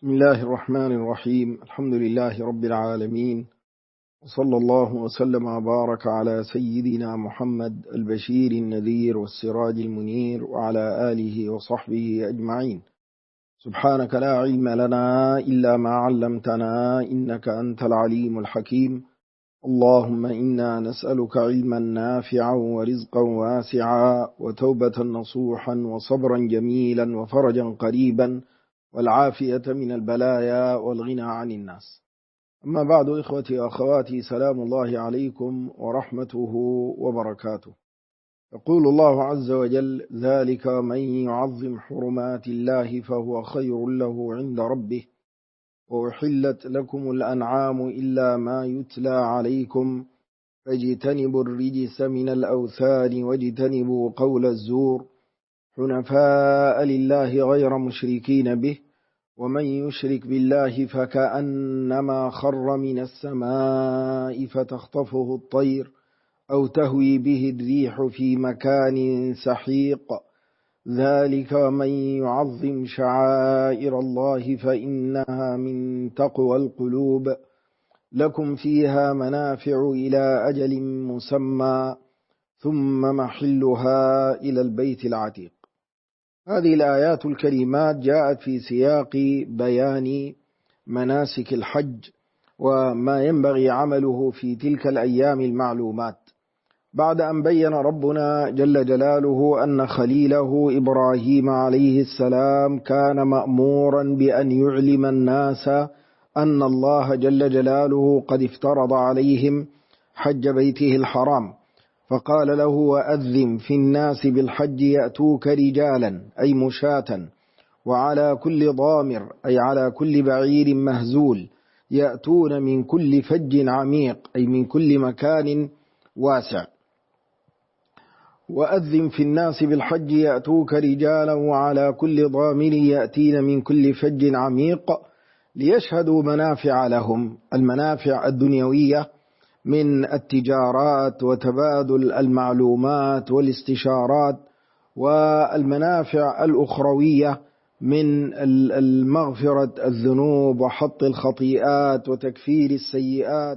بسم الله الرحمن الرحيم. الحمد لله رب العالمين، وصلى الله وسلم وبارك على سيدنا محمد البشير النذير والسراج المنير وعلى آله وصحبه أجمعين. سبحانك لا علم لنا إلا ما علمتنا إنك أنت العليم الحكيم. اللهم إنا نسألك علما نافعا ورزقا واسعا وتوبة نصوحا وصبرا جميلا وفرجا قريبا والعافية من البلايا والغنى عن الناس. أما بعد، إخوتي وأخواتي، سلام الله عليكم ورحمته وبركاته. يقول الله عز وجل: ذلك من يعظم حرمات الله فهو خير له عند ربه، وأحلت لكم الأنعام إلا ما يتلى عليكم فاجتنبوا الرجس من الأوثان واجتنبوا قول الزور حنفاء لله غير مشركين به، ومن يشرك بالله فكأنما خر من السماء فتخطفه الطير أو تهوي به الريح في مكان سحيق. ذلك ومن يعظم شعائر الله فإنها من تقوى القلوب. لكم فيها منافع إلى أجل مسمى ثم محلها إلى البيت العتيق. هذه الآيات الكريمات جاءت في سياق بيان مناسك الحج وما ينبغي عمله في تلك الأيام المعلومات، بعد أن بين ربنا جل جلاله أن خليله إبراهيم عليه السلام كان مأمورا بأن يعلم الناس أن الله جل جلاله قد افترض عليهم حج بيته الحرام، فقال له: وأذن في الناس بالحج يأتوك رجالا أي مشاة، وعلى كل ضامر أي على كل بعير مهزول، يأتون من كل فج عميق أي من كل مكان واسع. وأذن في الناس بالحج يأتوك رجالا وعلى كل ضامر يأتين من كل فج عميق ليشهدوا منافع لهم، المنافع الدنيوية من التجارات وتبادل المعلومات والاستشارات، والمنافع الأخروية من المغفرة الذنوب وحط الخطيئات وتكفير السيئات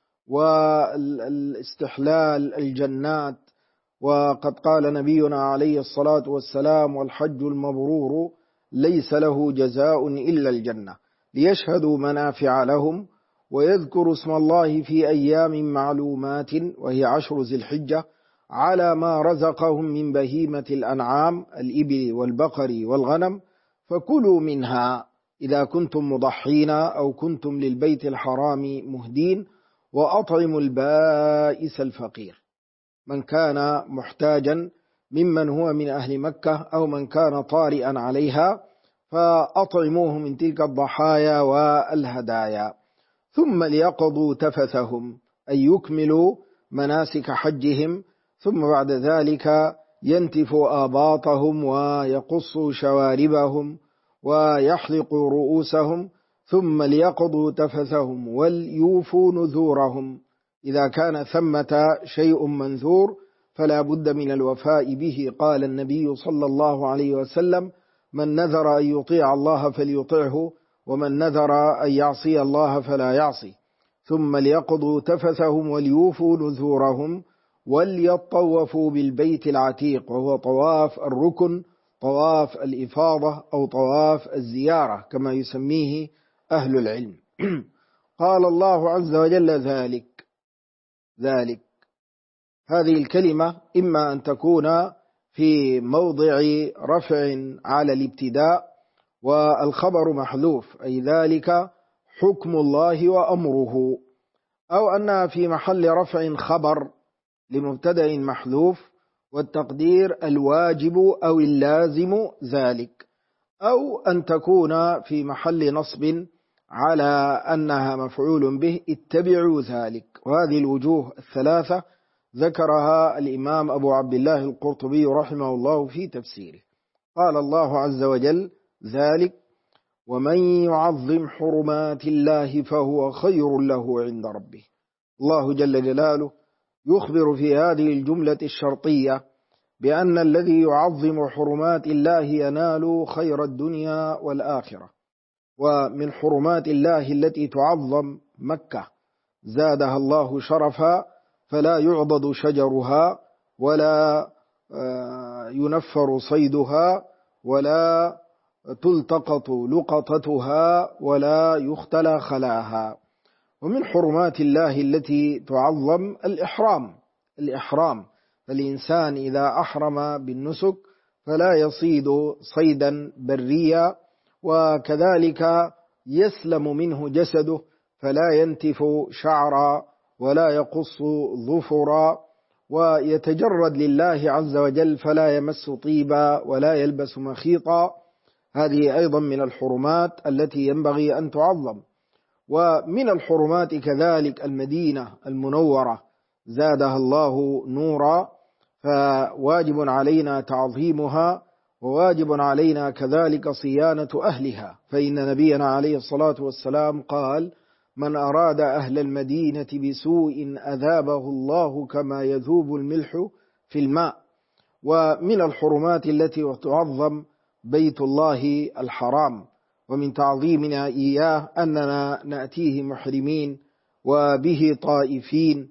والاستحلال الجنات. وقد قال نبينا عليه الصلاة والسلام: والحج المبرور ليس له جزاء إلا الجنة، ليشهدوا منافع لهم ويذكروا اسم الله في أيام معلومات وهي 10 ذي الحجة على ما رزقهم من بهيمة الأنعام الإبل والبقر والغنم، فكلوا منها إذا كنتم مضحين أو كنتم للبيت الحرام مهدين، وأطعموا البائس الفقير، من كان محتاجا ممن هو من أهل مكة أو من كان طارئا عليها، فأطعموه من تلك الضحايا والهدايا. ثم ليقضوا تفثهم أي يكملوا مناسك حجهم، ثم بعد ذلك ينتفوا آباطهم ويقصوا شواربهم ويحلقوا رؤوسهم، ثم ليقضوا تفثهم وليوفوا نذورهم. إذا كان ثمة شيء منذور فلا بد من الوفاء به. قال النبي صلى الله عليه وسلم: من نذر أن يطيع الله فليطعه، ومن نذر أن يعصي الله فلا يعصي. ثم ليقضوا تفثهم وليوفوا نذورهم وليطوفوا بالبيت العتيق، وهو طواف الركن، طواف الإفاضة أو طواف الزيارة كما يسميه أهل العلم. قال الله عز وجل: ذلك هذه الكلمة إما أن تكون في موضع رفع على الابتداء والخبر محذوف، أي ذلك حكم الله وأمره، أو أنها في محل رفع خبر لمبتدأ محذوف والتقدير الواجب أو اللازم ذلك، أو أن تكون في محل نصب على أنها مفعول به اتبعوا ذلك. وهذه الوجوه الثلاثة ذكرها الإمام أبو عبد الله القرطبي رحمه الله في تفسيره. قال الله عز وجل: ذلك ومن يعظم حرمات الله فهو خير له عند ربه. الله جل جلاله يخبر في هذه الجملة الشرطية بأن الذي يعظم حرمات الله ينال خير الدنيا والآخرة، ومن حرمات الله التي تعظم مكة زادها الله شرفا، فلا يعضد شجرها ولا ينفر صيدها ولا تلتقط لقطتها ولا يختلى خلاها. ومن حرمات الله التي تعظم الإحرام، فالإنسان إذا أحرم بالنسك فلا يصيد صيدا بريا، وكذلك يسلم منه جسده، فلا ينتف شعرا ولا يقص ظفرا، ويتجرد لله عز وجل، فلا يمس طيبا ولا يلبس مخيطا. هذه أيضا من الحرمات التي ينبغي أن تعظم. ومن الحرمات كذلك المدينة المنورة زادها الله نورا، فواجب علينا تعظيمها، وواجب علينا كذلك صيانة أهلها، فإن نبينا عليه الصلاة والسلام قال: من أراد أهل المدينة بسوء أذابه الله كما يذوب الملح في الماء. ومن الحرمات التي تعظم بيت الله الحرام، ومن تعظيمنا إياه أننا نأتيه محرمين وبه طائفين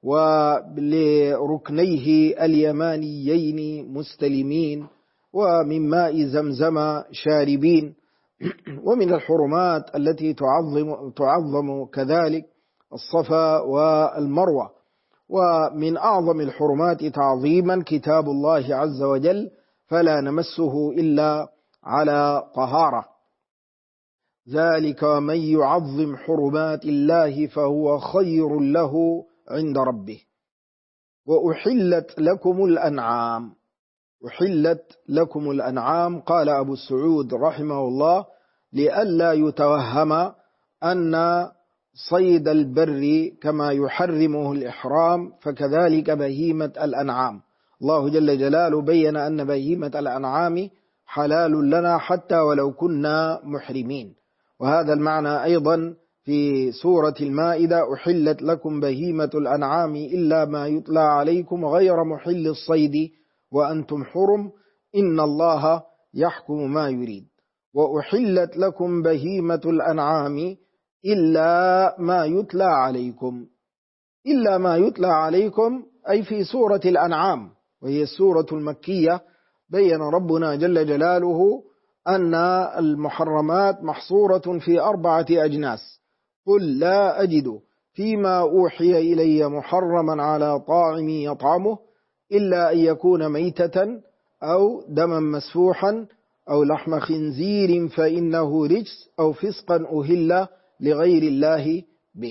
ولركنيه اليمانيين مستلمين ومن ماء زمزم شاربين. ومن الحرمات التي تعظم كذلك الصفا والمروة. ومن أعظم الحرمات تعظيما كتاب الله عز وجل، فلا نمسه إلا على طهارة. ذلك من يعظم حرمات الله فهو خير له عند ربه. وأحلت لكم الأنعام، أحلت لكم الأنعام، قال أبو السعود رحمه الله: لئلا يتوهم أن صيد البر كما يحرمه الإحرام فكذلك بهيمة الأنعام. الله جل جلاله بين أن بهيمة الأنعام حلال لنا حتى ولو كنا محرمين. وهذا المعنى أيضا في سورة المائدة: أحلت لكم بهيمة الأنعام إلا ما يتلى عليكم غير محل الصيد وأنتم حرم إن الله يحكم ما يريد. وأحلت لكم بهيمة الأنعام إلا ما يتلى عليكم، إلا ما يتلى عليكم أي في سورة الأنعام، وهي السورة المكية. بين ربنا جل جلاله أن المحرمات محصورة في 4 أجناس: قل لا أجد فيما أوحي إلي محرما على طاعم يطعمه إلا أن يكون ميتة أو دما مسفوحا أو لحم خنزير فإنه رجس أو فسقا أهل لغير الله به.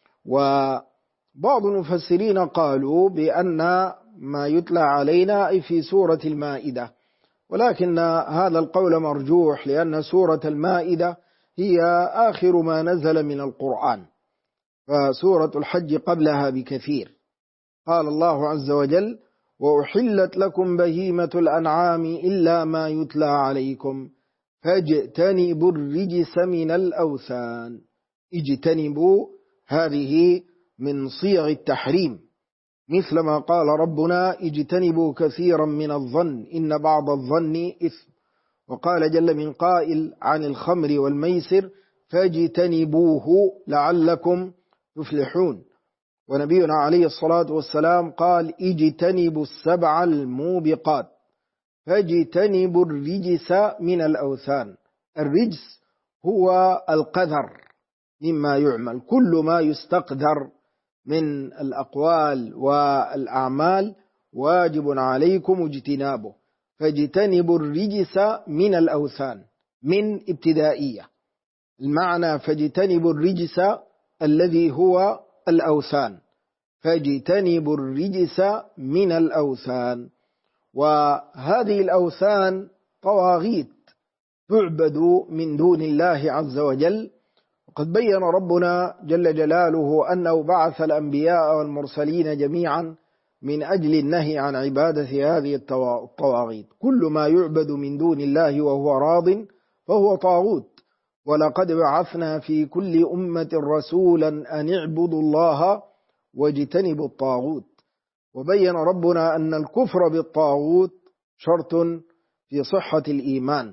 وبعض المفسرين قالوا بأن ما يتلى علينا أي في سورة المائدة، ولكن هذا القول مرجوح، لأن سورة المائدة هي آخر ما نزل من القرآن، فسورة الحج قبلها بكثير. قال الله عز وجل: وأحلت لكم بهيمة الأنعام إلا ما يتلى عليكم فاجتنبوا الرجس من الأوثان. اجتنبوا هذه من صيغ التحريم، مثلما قال ربنا: اجتنبوا كثيرا من الظن إن بعض الظن إثم. وقال جل من قائل عن الخمر والميسر: فاجتنبوه لعلكم تفلحون. ونبينا عليه الصلاة والسلام قال: اجتنبوا 7 الموبقات فاجتنبوا الرجس من الأوثان. الرجس هو القذر مما يعمل، كل ما يستقذر من الأقوال والأعمال واجب عليكم اجتنابه. فاجتنبوا الرجس من الأوثان، من ابتدائية، المعنى فاجتنبوا الرجس الذي هو الأوثان، فاجتنبوا الرجس من الأوثان. وهذه الأوثان طواغيت تعبد من دون الله عز وجل. وقد بين ربنا جل جلاله أنه بعث الأنبياء والمرسلين جميعا من أجل النهي عن عبادة هذه الطواغيت. كل ما يعبد من دون الله وهو راض فهو طاغوت. ولقد بعثنا في كل أمة رسولا أن اعبدوا الله واجتنبوا الطاغوت. وبين ربنا أن الكفر بالطاغوت شرط في صحة الإيمان،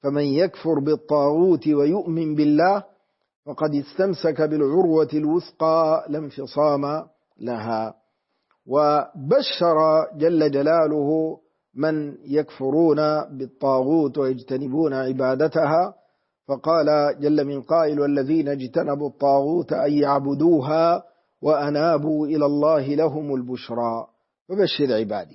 فمن يكفر بالطاغوت ويؤمن بالله فقد استمسك بالعروة الوثقى لا انفصام لها. وبشر جل جلاله من يكفرون بالطاغوت ويجتنبون عبادتها، فقال جل من قائل: والذين اجتنبوا الطاغوت أن يعبدوها وأنابوا إلى الله لهم البشرى. فبشر عبادي.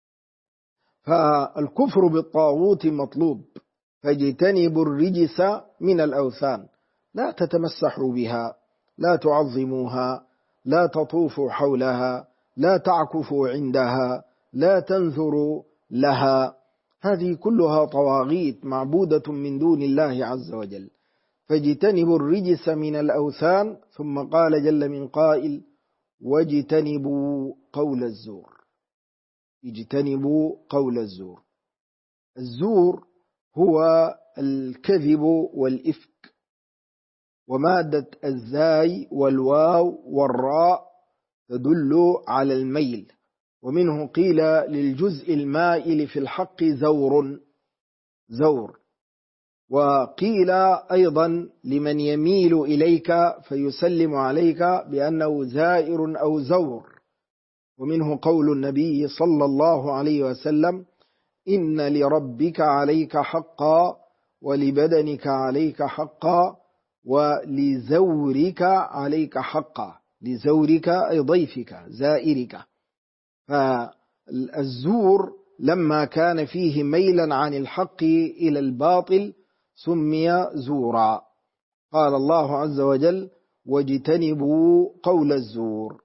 فالكفر بالطاغوت مطلوب، فاجتنبوا الرجس من الأوثان، لا تتمسحوا بها، لا تعظموها، لا تطوفوا حولها، لا تعكفوا عندها، لا تنذروا لها، هذه كلها طواغيت معبودة من دون الله عز وجل. فاجتنبوا الرجس من الأوثان، ثم قال جل من قائل: واجتنبوا قول الزور. اجتنبوا قول الزور. الزور هو الكذب والإفك، ومادة الزاي والواو والراء تدل على الميل، ومنه قيل للجزء المائل في الحق زور، وقيل أيضا لمن يميل إليك فيسلم عليك بأنه زائر أو زور، ومنه قول النبي صلى الله عليه وسلم: إن لربك عليك حقا ولبدنك عليك حقا ولزورك عليك حقا. لزورك أي ضيفك زائرك. فالزور لما كان فيه ميلا عن الحق إلى الباطل سمي زورا. قال الله عز وجل: واجتنبوا قول الزور.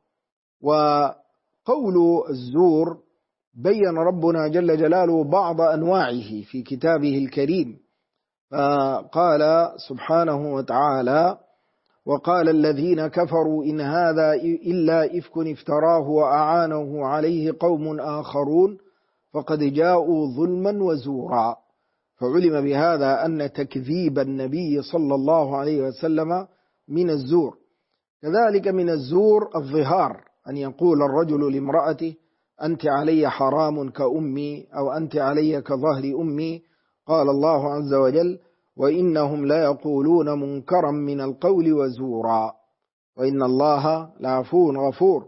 وقول الزور بين ربنا جل جلاله بعض أنواعه في كتابه الكريم، فقال سبحانه وتعالى: وقال الذين كفروا إن هذا إلا إفك افتراه وأعانه عليه قوم آخرون فقد جاءوا ظلما وزورا. فعلم بهذا أن تكذيب النبي صلى الله عليه وسلم من الزور. كذلك من الزور الظهار، أن يقول الرجل لامرأته: أنت علي حرام كأمي، أو أنت علي كظهر أمي. قال الله عز وجل: وإنهم ليقولون منكرا من القول وزورا وإن الله لعفو غفور.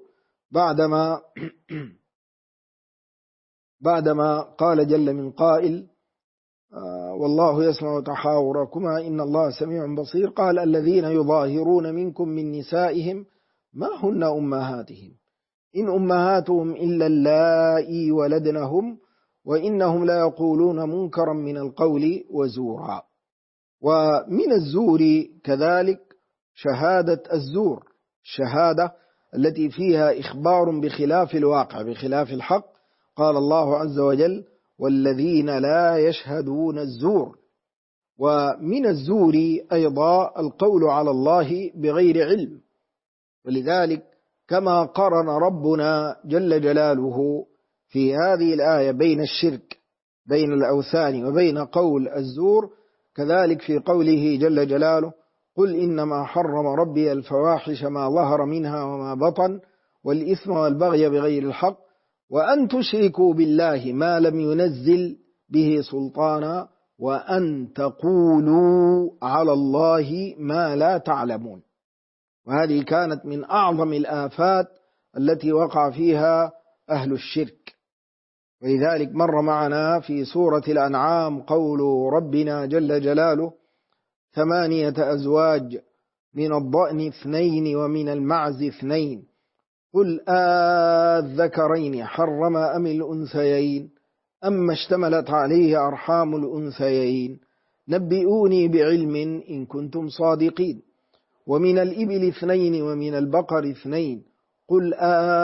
بعدما قال جل من قائل: والله يسمع تحاوركما إن الله سميع بصير، قال: الذين يظاهرون منكم من نسائهم ما هن أمهاتهم إن أمهاتهم إلا اللائي ولدنهم وإنهم ليقولون منكرا من القول وزورا. ومن الزور كذلك شهادة الزور، الشهادة التي فيها إخبار بخلاف الواقع بخلاف الحق. قال الله عز وجل: والذين لا يشهدون الزور. ومن الزور أيضا القول على الله بغير علم. ولذلك كما قرن ربنا جل جلاله في هذه الآية بين الشرك بين الأوثان وبين قول الزور، كذلك في قوله جل جلاله: قل إنما حرم ربي الفواحش ما ظهر منها وما بطن والإثم والبغي بغير الحق وأن تشركوا بالله ما لم ينزل به سلطانا وأن تقولوا على الله ما لا تعلمون. وهذه كانت من أعظم الآفات التي وقع فيها أهل الشرك. ولذلك مر معنا في سورة الأنعام قول ربنا جل جلاله: 8 أزواج من الضأن 2 ومن المعز 2 قل آذكرين حرم أم الأنثيين أما اشتملت عليه أرحام الأنثيين نبئوني بعلم إن كنتم صادقين ومن الإبل 2 ومن البقر 2 قل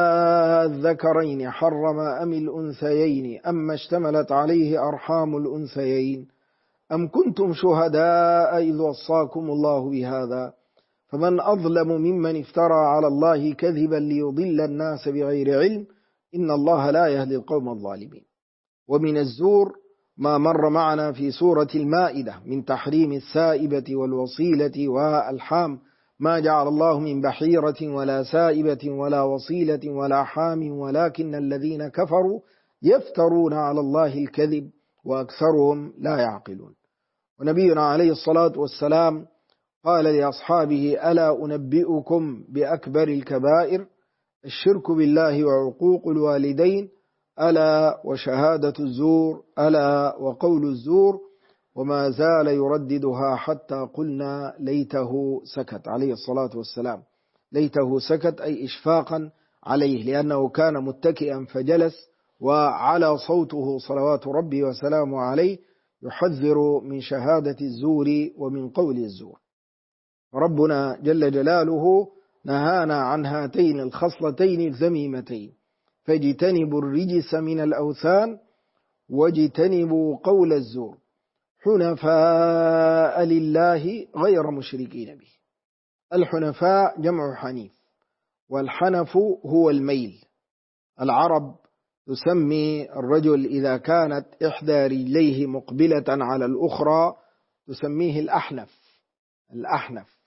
آذكرين حرم أم الأنثيين أما اشتملت عليه أرحام الأنثيين أم كنتم شهداء إذ وصاكم الله بهذا فمن أظلم ممن افترى على الله كذبا ليضل الناس بغير علم إن الله لا يهدي القوم الظالمين. ومن الزور ما مر معنا في سورة المائدة من تحريم السائبة والوصيلة والحام ما جعل الله من بحيرة ولا سائبة ولا وصيلة ولا حام ولكن الذين كفروا يفترون على الله الكذب وأكثرهم لا يعقلون. ونبينا عليه الصلاة والسلام قال لأصحابه: ألا أنبئكم بأكبر الكبائر؟ الشرك بالله وعقوق الوالدين، ألا وشهادة الزور، ألا وقول الزور. وما زال يرددها حتى قلنا ليته سكت عليه الصلاة والسلام. ليته سكت أي إشفاقا عليه، لأنه كان متكئا فجلس، وعلى صوته صلوات ربي وسلامه عليه يحذر من شهادة الزور ومن قول الزور. ربنا جل جلاله نهانا عن هاتين الخصلتين الذميمتين: فاجتنبوا الرجس من الأوثان واجتنبوا قول الزور حنفاء لله غير مشركين به. الحنفاء جمع حنيف، والحنف هو الميل. العرب تسمي الرجل إذا كانت إحدى رجليه مقبلة على الأخرى تسميه الأحنف.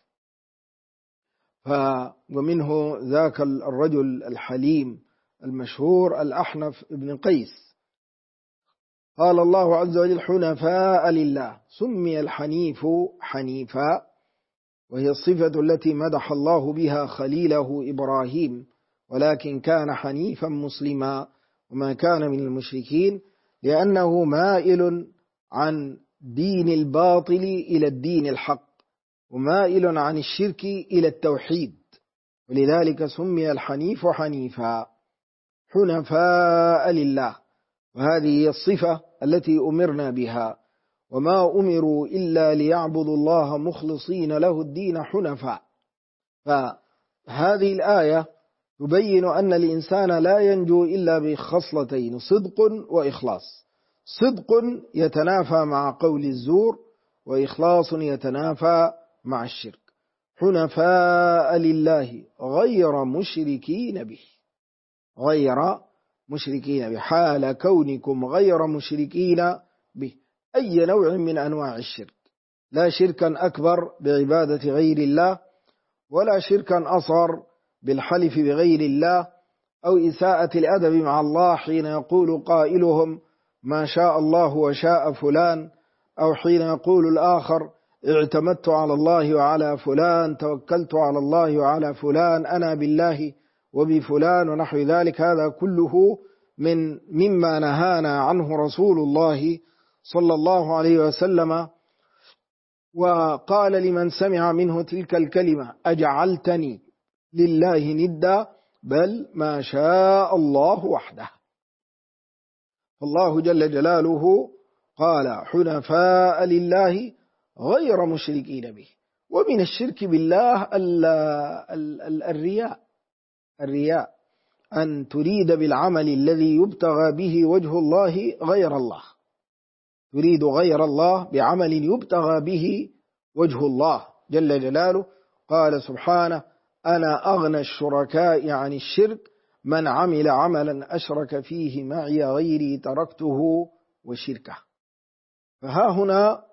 ومنه ذاك الرجل الحليم المشهور الأحنف ابن قيس. قال الله عز وجل: حنفاء لله. سمي الحنيف حنيفا، وهي الصفة التي مدح الله بها خليله إبراهيم، ولكن كان حنيفا مسلما وما كان من المشركين، لأنه مائل عن دين الباطل إلى الدين الحق، ومائل عن الشرك إلى التوحيد، ولذلك سمي الحنيف حنيفا. حنفاء لله، وهذه هي الصفة التي أمرنا بها: وما أمروا إلا ليعبدوا الله مخلصين له الدين حنفاء. فهذه الآية تبين أن الإنسان لا ينجو إلا بخصلتين: صدق وإخلاص. صدق يتنافى مع قول الزور، وإخلاص يتنافى مع الشرك. حنفاء لله غير مشركين به، غير مشركين به، حال كونكم غير مشركين به، أي نوع من أنواع الشرك. لا شركا أكبر بعبادة غير الله، ولا شركا أصغر بالحلف بغير الله، أو إساءة الأدب مع الله حين يقول قائلهم: ما شاء الله وشاء فلان، أو حين يقول الآخر: اعتمدت على الله وعلى فلان، توكلت على الله وعلى فلان، أنا بالله وبفلان، ونحو ذلك. هذا كله مما نهانا عنه رسول الله صلى الله عليه وسلم. وقال لمن سمع منه تلك الكلمة: أجعلتني لله ندا، بل ما شاء الله وحده. فالله جل جلاله قال: حنفاء لله غير مشركين به. ومن الشرك بالله الرياء، أن تريد بالعمل الذي يبتغى به وجه الله غير الله، تريد غير الله بعمل يبتغى به وجه الله جل جلاله. قال سبحانه: أنا أغنى الشركاء عن الشرك، من عمل عملا أشرك فيه معي غيري تركته وشركه. فها هنا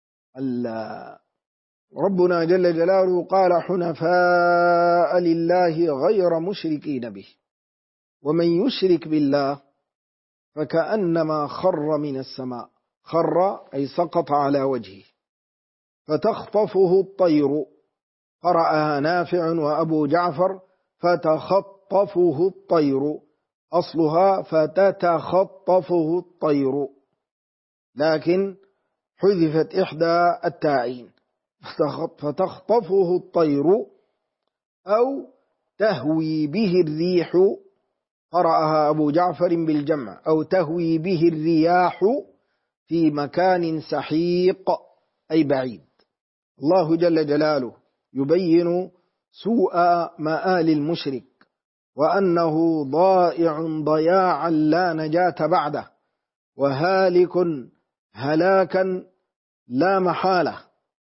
ربنا جل جلاله قال: حنفاء لله غير مشركين به. ومن يشرك بالله فكأنما خر من السماء. خر أي سقط على وجهه، فتخطفه الطير. قرأها نافع وأبو جعفر: فتخطفه الطير، أصلها فتتخطفه الطير، لكن حذفت إحدى التاءين، فتخطفه الطير أو تهوي به الريح. قرأها أبو جعفر بالجمع: أو تهوي به الرياح في مكان سحيق، أي بعيد. الله جل جلاله يبين سوء مآل المشرك، وأنه ضائع ضياعا لا نجاة بعده، وهالك هلاكا لا محالة.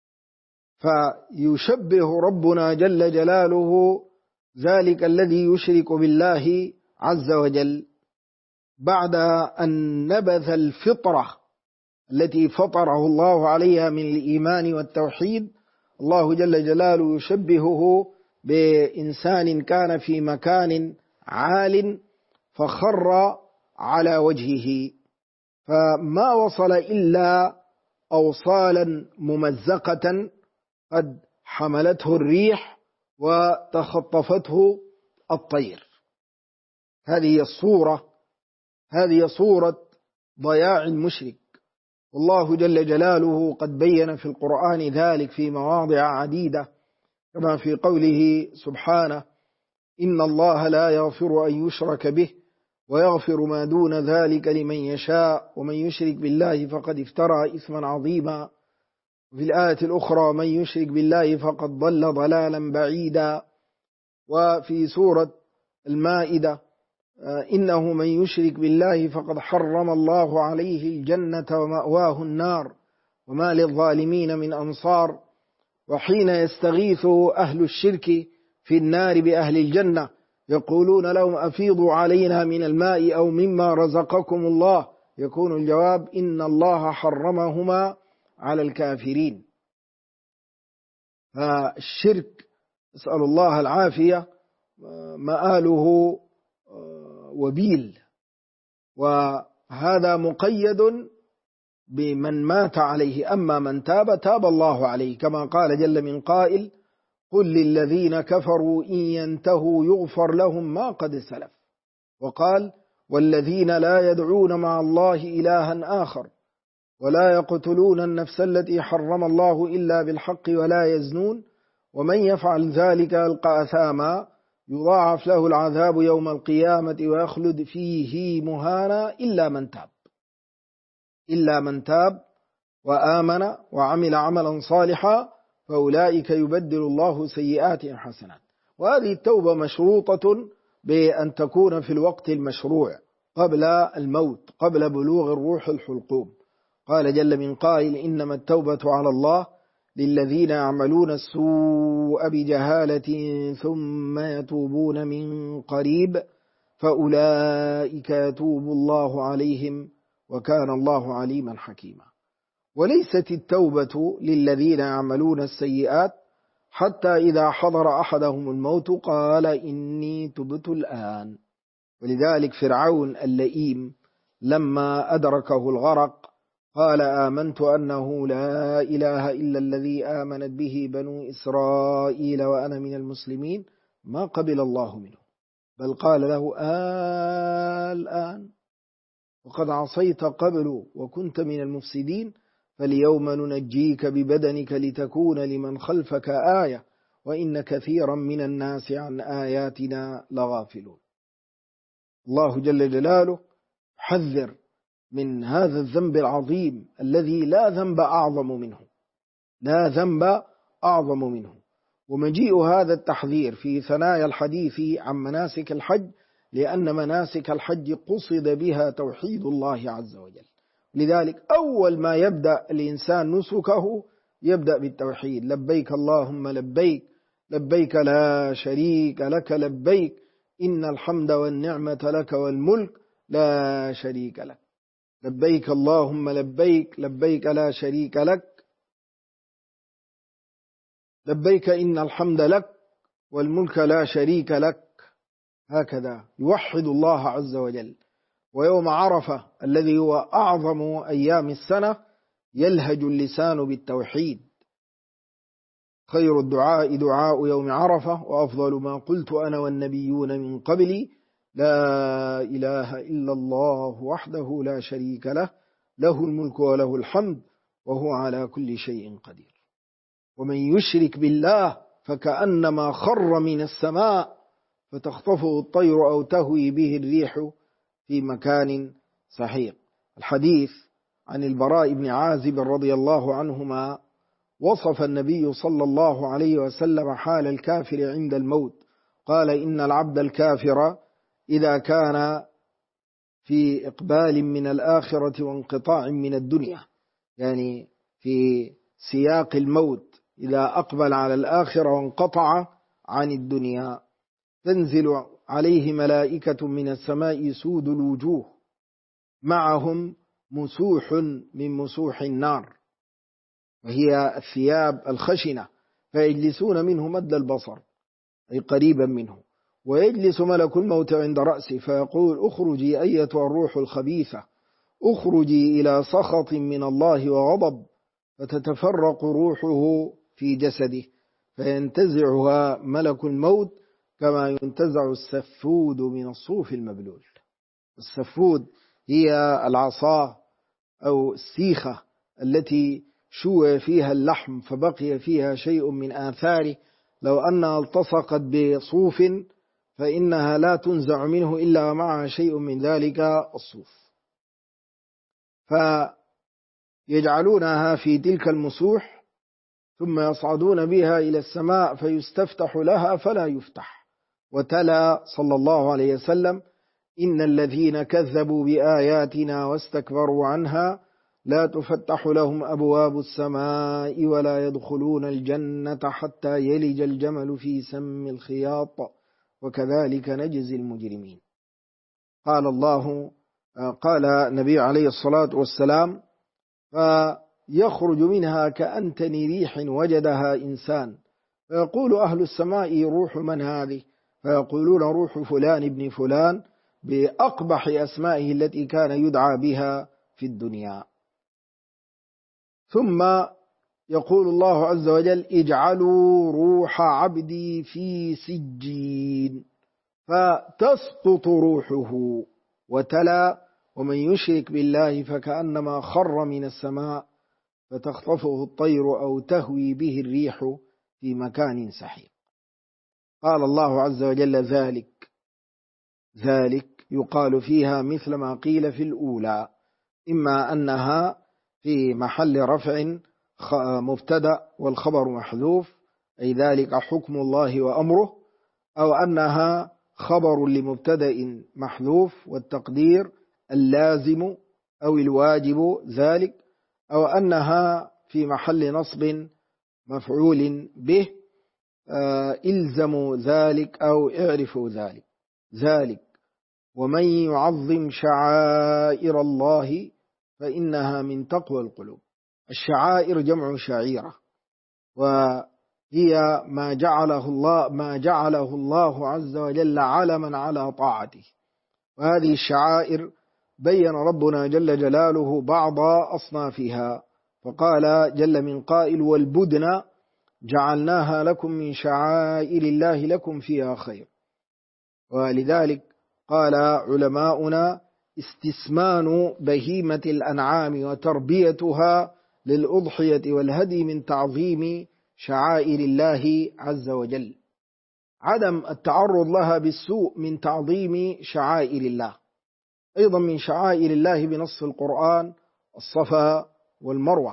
فيشبه ربنا جل جلاله ذلك الذي يشرك بالله عز وجل بعد أن نبذ الفطرة التي فطره الله عليها من الإيمان والتوحيد. الله جل جلاله يشبهه بإنسان كان في مكان عال فخر على وجهه، فما وصل إلا أوصالا ممزقة قد حملته الريح وتخطفته الطير. هذه صورة ضياع المشرك. والله جل جلاله قد بين في القرآن ذلك في مواضع عديدة، كما في قوله سبحانه: إن الله لا يغفر أن يشرك به ويغفر ما دون ذلك لمن يشاء ومن يشرك بالله فقد افترى إثما عظيما. وفي الآية الأخرى: من يشرك بالله فقد ضل ضلالا بعيدا. وفي سورة المائدة: إنه من يشرك بالله فقد حرم الله عليه الجنة ومأواه النار وما للظالمين من أنصار. وحين يستغيث أهل الشرك في النار بأهل الجنة يقولون لهم: أفيضوا علينا من الماء أو مما رزقكم الله، يكون الجواب: إن الله حرمهما على الكافرين. فالشرك نسأل الله العافية مآله وبيل، وهذا مقيد بمن مات عليه. أما من تاب تاب الله عليه، كما قال جل من قائل: قل للذين كفروا إن ينتهوا يغفر لهم ما قد سلف. وقال: والذين لا يدعون مع الله إلها آخر ولا يقتلون النفس التي حرم الله إلا بالحق ولا يزنون ومن يفعل ذلك يلقى أثاما يضاعف له العذاب يوم القيامة ويخلد فيه مهانا إلا من تاب وآمن وعمل عملا صالحا فأولئك يبدل الله سيئاتهم حسنات. وهذه التوبة مشروطة بأن تكون في الوقت المشروع قبل الموت، قبل بلوغ الروح الحلقوم. قال جل من قائل: إنما التوبة على الله للذين يعملون السوء بجهالة ثم يتوبون من قريب فأولئك يتوب الله عليهم وكان الله عليما حكيما. وليست التوبة للذين يعملون السيئات حتى إذا حضر أحدهم الموت قال: إني تبت الآن. ولذلك فرعون اللئيم لما أدركه الغرق قال: آمنت أنه لا إله إلا الذي آمنت به بنو إسرائيل وأنا من المسلمين، ما قبل الله منه، بل قال له: الآن وقد عصيت قبل وكنت من المفسدين فاليوم ننجيك ببدنك لتكون لمن خلفك آية وإن كثيرا من الناس عن آياتنا لغافلون. الله جل جلاله حذر من هذا الذنب العظيم الذي لا ذنب أعظم منه. ومجيء هذا التحذير في ثنايا الحديث عن مناسك الحج، لأن مناسك الحج قصد بها توحيد الله عز وجل. لذلك أول ما يبدأ الإنسان نسكه يبدأ بالتوحيد: لبيك اللهم لبيك، لبيك لا شريك لك لبيك، إن الحمد والنعمة لك والملك لا شريك لك. لبيك اللهم لبيك، لبيك لا شريك لك، لبيك إن الحمد لك والملك لا شريك لك. هكذا يوحد الله عز وجل. ويوم عرفة الذي هو أعظم أيام السنة يلهج اللسان بالتوحيد. خير الدعاء دعاء يوم عرفة وأفضل ما قلت أنا والنبيون من قبلي لا إله إلا الله وحده لا شريك له، له الملك وله الحمد وهو على كل شيء قدير. ومن يشرك بالله فكأنما خر من السماء فتخطفه الطير أو تهوي به الريح في مكان سحيق. الحديث عن البراء بن عازب رضي الله عنهما وصف النبي صلى الله عليه وسلم حال الكافر عند الموت، قال: إن العبد الكافر إذا كان في إقبال من الآخرة وانقطاع من الدنيا، يعني في سياق الموت إذا أقبل على الآخرة وانقطع عن الدنيا، تنزل عليه ملائكة من السماء سود الوجوه معهم مسوح من مسوح النار، وهي الثياب الخشنة، فيجلسون منه مد البصر أي قريبا منه، ويجلس ملك الموت عند رأسه فيقول: اخرجي أيتها الروح الخبيثة، اخرجي إلى سخط من الله وغضب فتتفرق روحه في جسده فينتزعها ملك الموت كما ينتزع السفود من الصوف المبلول. السفود هي العصا أو السيخة التي شوى فيها اللحم فبقي فيها شيء من آثاره، لو أنها التصقت بصوف فإنها لا تنزع منه إلا معها شيء من ذلك الصوف، فيجعلونها في تلك المسوح ثم يصعدون بها إلى السماء فيستفتح لها فلا يفتح. وتلا صلى الله عليه وسلم: إن الذين كذبوا بآياتنا واستكبروا عنها لا تفتح لهم أبواب السماء ولا يدخلون الجنة حتى يلج الجمل في سم الخياط وكذلك نجزي المجرمين. قال النبي عليه الصلاة والسلام: فيخرج منها كأنتن ريح وجدها إنسان، فيقول أهل السماء: روح من هذه؟ فيقولون: روح فلان ابن فلان، بأقبح أسمائه التي كان يدعى بها في الدنيا. ثم يقول الله عز وجل: اجعلوا روح عبدي في سجين، فتسقط روحه. وتلا: ومن يشرك بالله فكأنما خر من السماء فتخطفه الطير أو تهوي به الريح في مكان سحيق. قال الله عز وجل: ذلك يقال فيها مثل ما قيل في الأولى، إما أنها في محل رفع مبتدأ والخبر محذوف، أي ذلك حكم الله وأمره، أو أنها خبر لمبتدأ محذوف والتقدير اللازم أو الواجب ذلك، أو أنها في محل نصب مفعول به، إلزموا ذلك أو اعرفوا ذلك ومن يعظم شعائر الله فإنها من تقوى القلوب. الشعائر جمع شعيرة، وهي ما جعله الله عز وجل علما على طاعته. وهذه الشعائر بين ربنا جل جلاله بعض أصنافها، فقال جل من قائل: والبدن جعلناها لكم من شعائر الله لكم فيها خير. ولذلك قال علماؤنا: استسمان بهيمة الأنعام وتربيتها للأضحية والهدي من تعظيم شعائر الله عز وجل. عدم التعرض لها بالسوء من تعظيم شعائر الله. أيضا من شعائر الله بنص القرآن الصفا والمروة،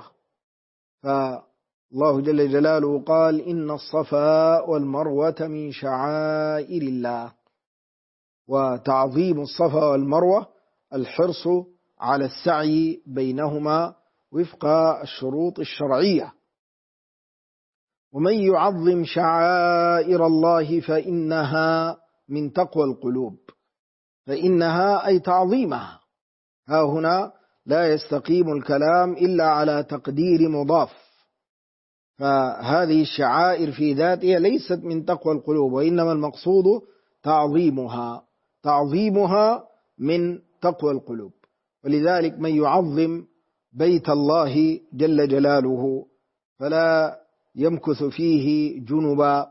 فالله جل جلاله قال: إن الصفا والمروة من شعائر الله. وتعظيم الصفا والمروة الحرص على السعي بينهما وفق الشروط الشرعية. ومن يعظم شعائر الله فإنها من تقوى القلوب. فإنها أي تعظيمها. ها هنا لا يستقيم الكلام إلا على تقدير مضاف، فهذه الشعائر في ذاتها ليست من تقوى القلوب، وإنما المقصود تعظيمها من تقوى القلوب. ولذلك من يعظم بيت الله جل جلاله فلا يمكث فيه جنبا،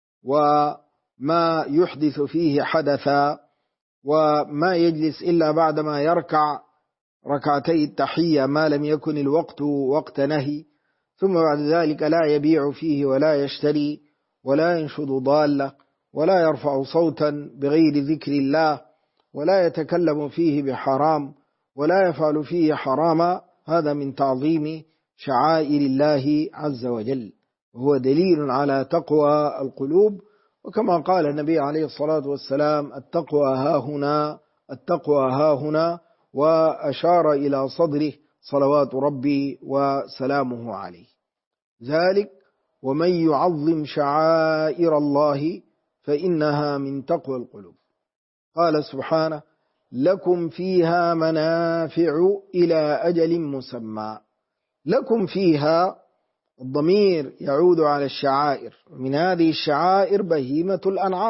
وما يحدث فيه حدثا، وما يجلس إلا بعدما يركع ركعتي التحية ما لم يكن الوقت وقت نهي، ثم بعد ذلك لا يبيع فيه ولا يشتري ولا ينشد ضالة ولا يرفع صوتا بغير ذكر الله ولا يتكلم فيه بحرام ولا يفعل فيه حراما. هذا من تعظيم شعائر الله عز وجل، وهو دليل على تقوى القلوب. وكما قال النبي عليه الصلاة والسلام: التقوى ها هنا، وأشار إلى صدره صلوات ربي وسلامه عليه. ذلك ومن يعظم شعائر الله فإنها من تقوى القلوب. قال سبحانه: لكم فيها منافع إلى أجل مسمى. لكم فيها، الضمير يعود على الشعائر، من هذه الشعائر بهيمة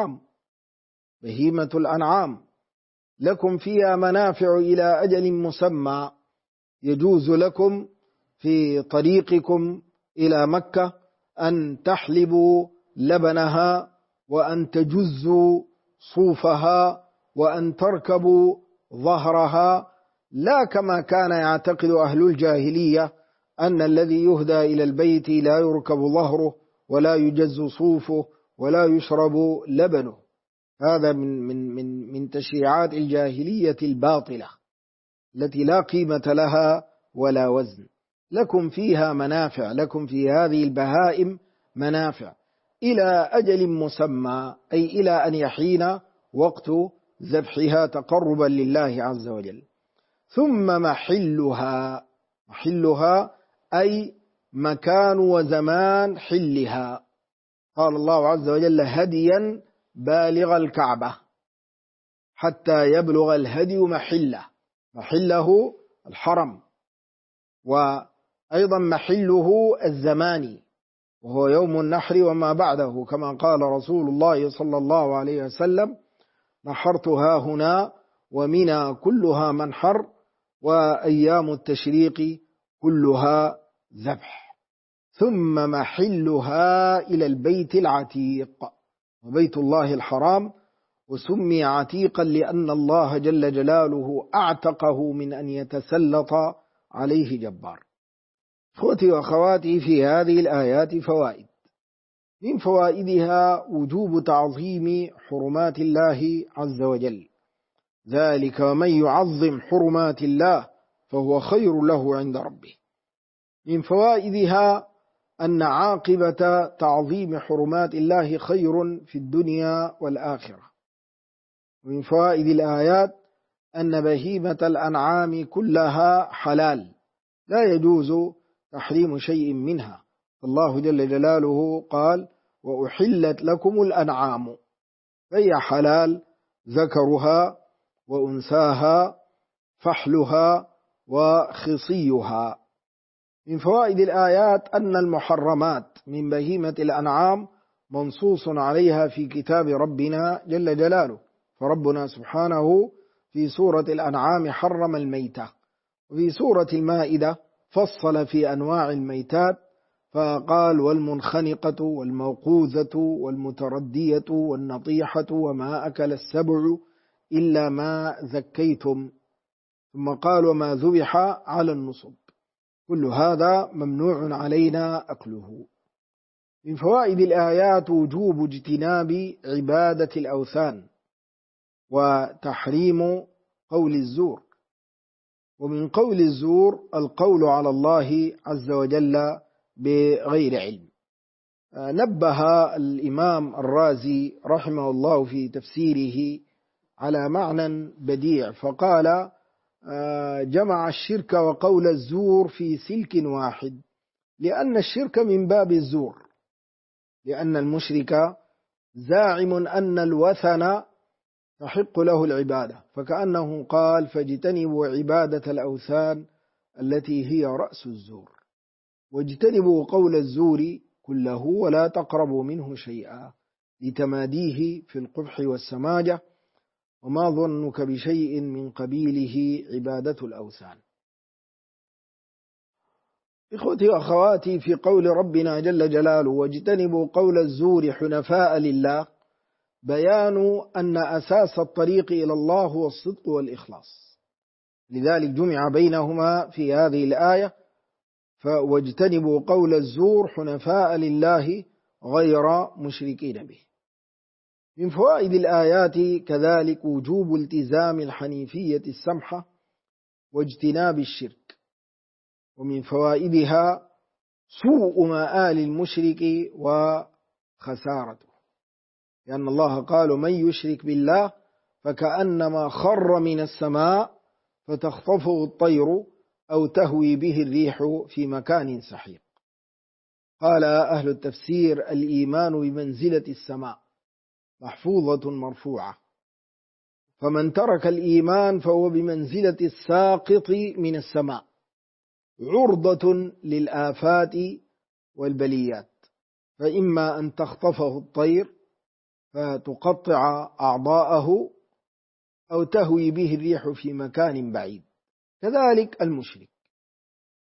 الأنعام. لكم فيها منافع إلى أجل مسمى، يجوز لكم في طريقكم إلى مكة أن تحلبوا لبنها وأن تجزوا صوفها وأن تركبوا ظهرها، لا كما كان يعتقد أهل الجاهلية أن الذي يهدى إلى البيت لا يركب ظهره ولا يجز صوفه ولا يشرب لبنه. هذا من تشريعات الجاهلية الباطلة التي لا قيمة لها ولا وزن. لكم فيها منافع، لكم في هذه البهائم منافع إلى أجل مسمى، أي إلى أن يحين وقت ذبحها تقربا لله عز وجل. ثم محلها أي مكان وزمان حلها. قال الله عز وجل: هديا بالغ الكعبة حتى يبلغ الهدي محله الحرم، وأيضا محله الزماني وهو يوم النحر وما بعده، كما قال رسول الله صلى الله عليه وسلم: نحرتها هنا ومنى كلها منحر وأيام التشريق كلها ذبح. ثم محلها إلى البيت العتيق، وبيت الله الحرام وسمي عتيقا لأن الله جل جلاله أعتقه من أن يتسلط عليه جبار. إخوتي وأخواتي، في هذه الآيات فوائد، من فوائدها وجوب تعظيم حرمات الله عز وجل، ذلك ومن يعظم حرمات الله فهو خير له عند ربه. من فوائدها أن عاقبة تعظيم حرمات الله خير في الدنيا والآخرة. ومن فوائد الآيات أن بهيمة الأنعام كلها حلال، لا يجوز تحريم شيء منها. الله جل جلاله قال: وأحلت لكم الأنعام، فهي حلال، ذكرها وأنثاها، فحلها وخصيها. من فوائد الآيات أن المحرمات من بهيمة الأنعام منصوص عليها في كتاب ربنا جل جلاله، فربنا سبحانه في سورة الأنعام حرم الميتة، وفي سورة المائدة فصل في أنواع الميتات فقال: والمنخنقة والموقوذة والمتردية والنطيحة وما أكل السبع إلا ما ذكيتم، ثم قال: وما ذبح على النصب، كل هذا ممنوع علينا أكله. من فوائد الآيات وجوب اجتناب عبادة الأوثان وتحريم قول الزور. ومن قول الزور القول على الله عز وجل بغير علم. نبه الإمام الرازي رحمه الله في تفسيره على معنى بديع فقال: جمع الشرك وقول الزور في سلك واحد، لأن الشرك من باب الزور، لأن المشرك زاعم أن الوثن تحق له العبادة، فكأنه قال: فاجتنبوا عبادة الأوثان التي هي رأس الزور، واجتنبوا قول الزور كله ولا تقربوا منه شيئا، لتماديه في القبح والسماجة، وما ظنك بشيء من قبيله عبادة الأوثان. إخوتي وأخواتي، في قول ربنا جل جلاله: واجتنبوا قول الزور حنفاء لله، بيان أن أساس الطريق إلى الله هو الصدق والإخلاص، لذلك جمع بينهما في هذه الآية: واجتنبوا قول الزور حنفاء لله غير مشركين به. من فوائد الآيات كذلك وجوب التزام الحنيفية السمحة واجتناب الشرك. ومن فوائدها سوء مآل المشرك وخسارته، لأن الله قال: من يشرك بالله فكأنما خر من السماء فتخطفه الطير أو تهوي به الريح في مكان سحيق. قال أهل التفسير: الإيمان بمنزلة السماء محفوظة مرفوعة، فمن ترك الإيمان فهو بمنزلة الساقط من السماء، عرضة للآفات والبليات، فإما أن تخطفه الطير فتقطع أعضاءه أو تهوي به الريح في مكان بعيد. كذلك المشرك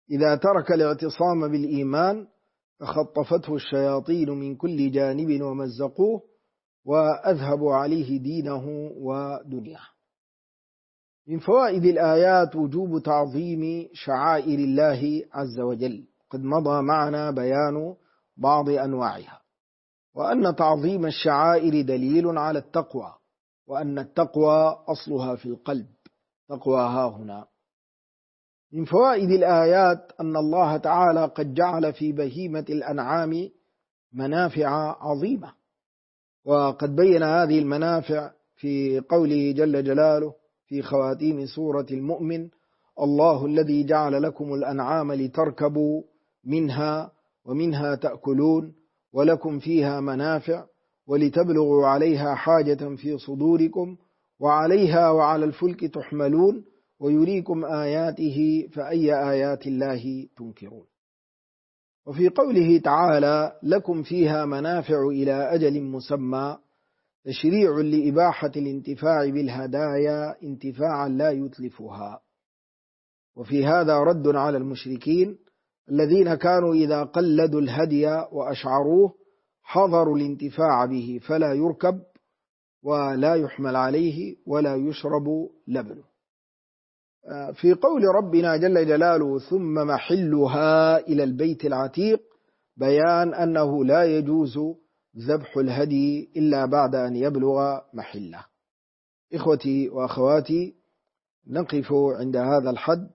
إذا ترك الاعتصام بالإيمان فخطفته الشياطين من كل جانب ومزقوه وأذهبوا عليه دينه ودنياه. من فوائد الآيات وجوب تعظيم شعائر الله عز وجل، قد مضى معنا بيان بعض أنواعها، وأن تعظيم الشعائر دليل على التقوى، وأن التقوى أصلها في القلب، تقوى هاهنا. من فوائد الآيات أن الله تعالى قد جعل في بهيمة الأنعام منافع عظيمة، وقد بين هذه المنافع في قوله جل جلاله في خواتيم سورة المؤمن: الله الذي جعل لكم الأنعام لتركبوا منها ومنها تأكلون ولكم فيها منافع ولتبلغوا عليها حاجة في صدوركم وعليها وعلى الفلك تحملون ويريكم آياته فأي آيات الله تنكرون. وفي قوله تعالى: لكم فيها منافع إلى أجل مسمى، تشريع لإباحة الانتفاع بالهدايا انتفاعا لا يتلفها. وفي هذا رد على المشركين الذين كانوا إذا قلدوا الهدي وأشعروه حظروا الانتفاع به، فلا يركب ولا يحمل عليه ولا يشرب لبنه. في قول ربنا جل جلاله: ثم محلها إلى البيت العتيق، بيان أنه لا يجوز ذبح الهدي إلا بعد أن يبلغ محله. إخوتي وأخواتي، نقف عند هذا الحد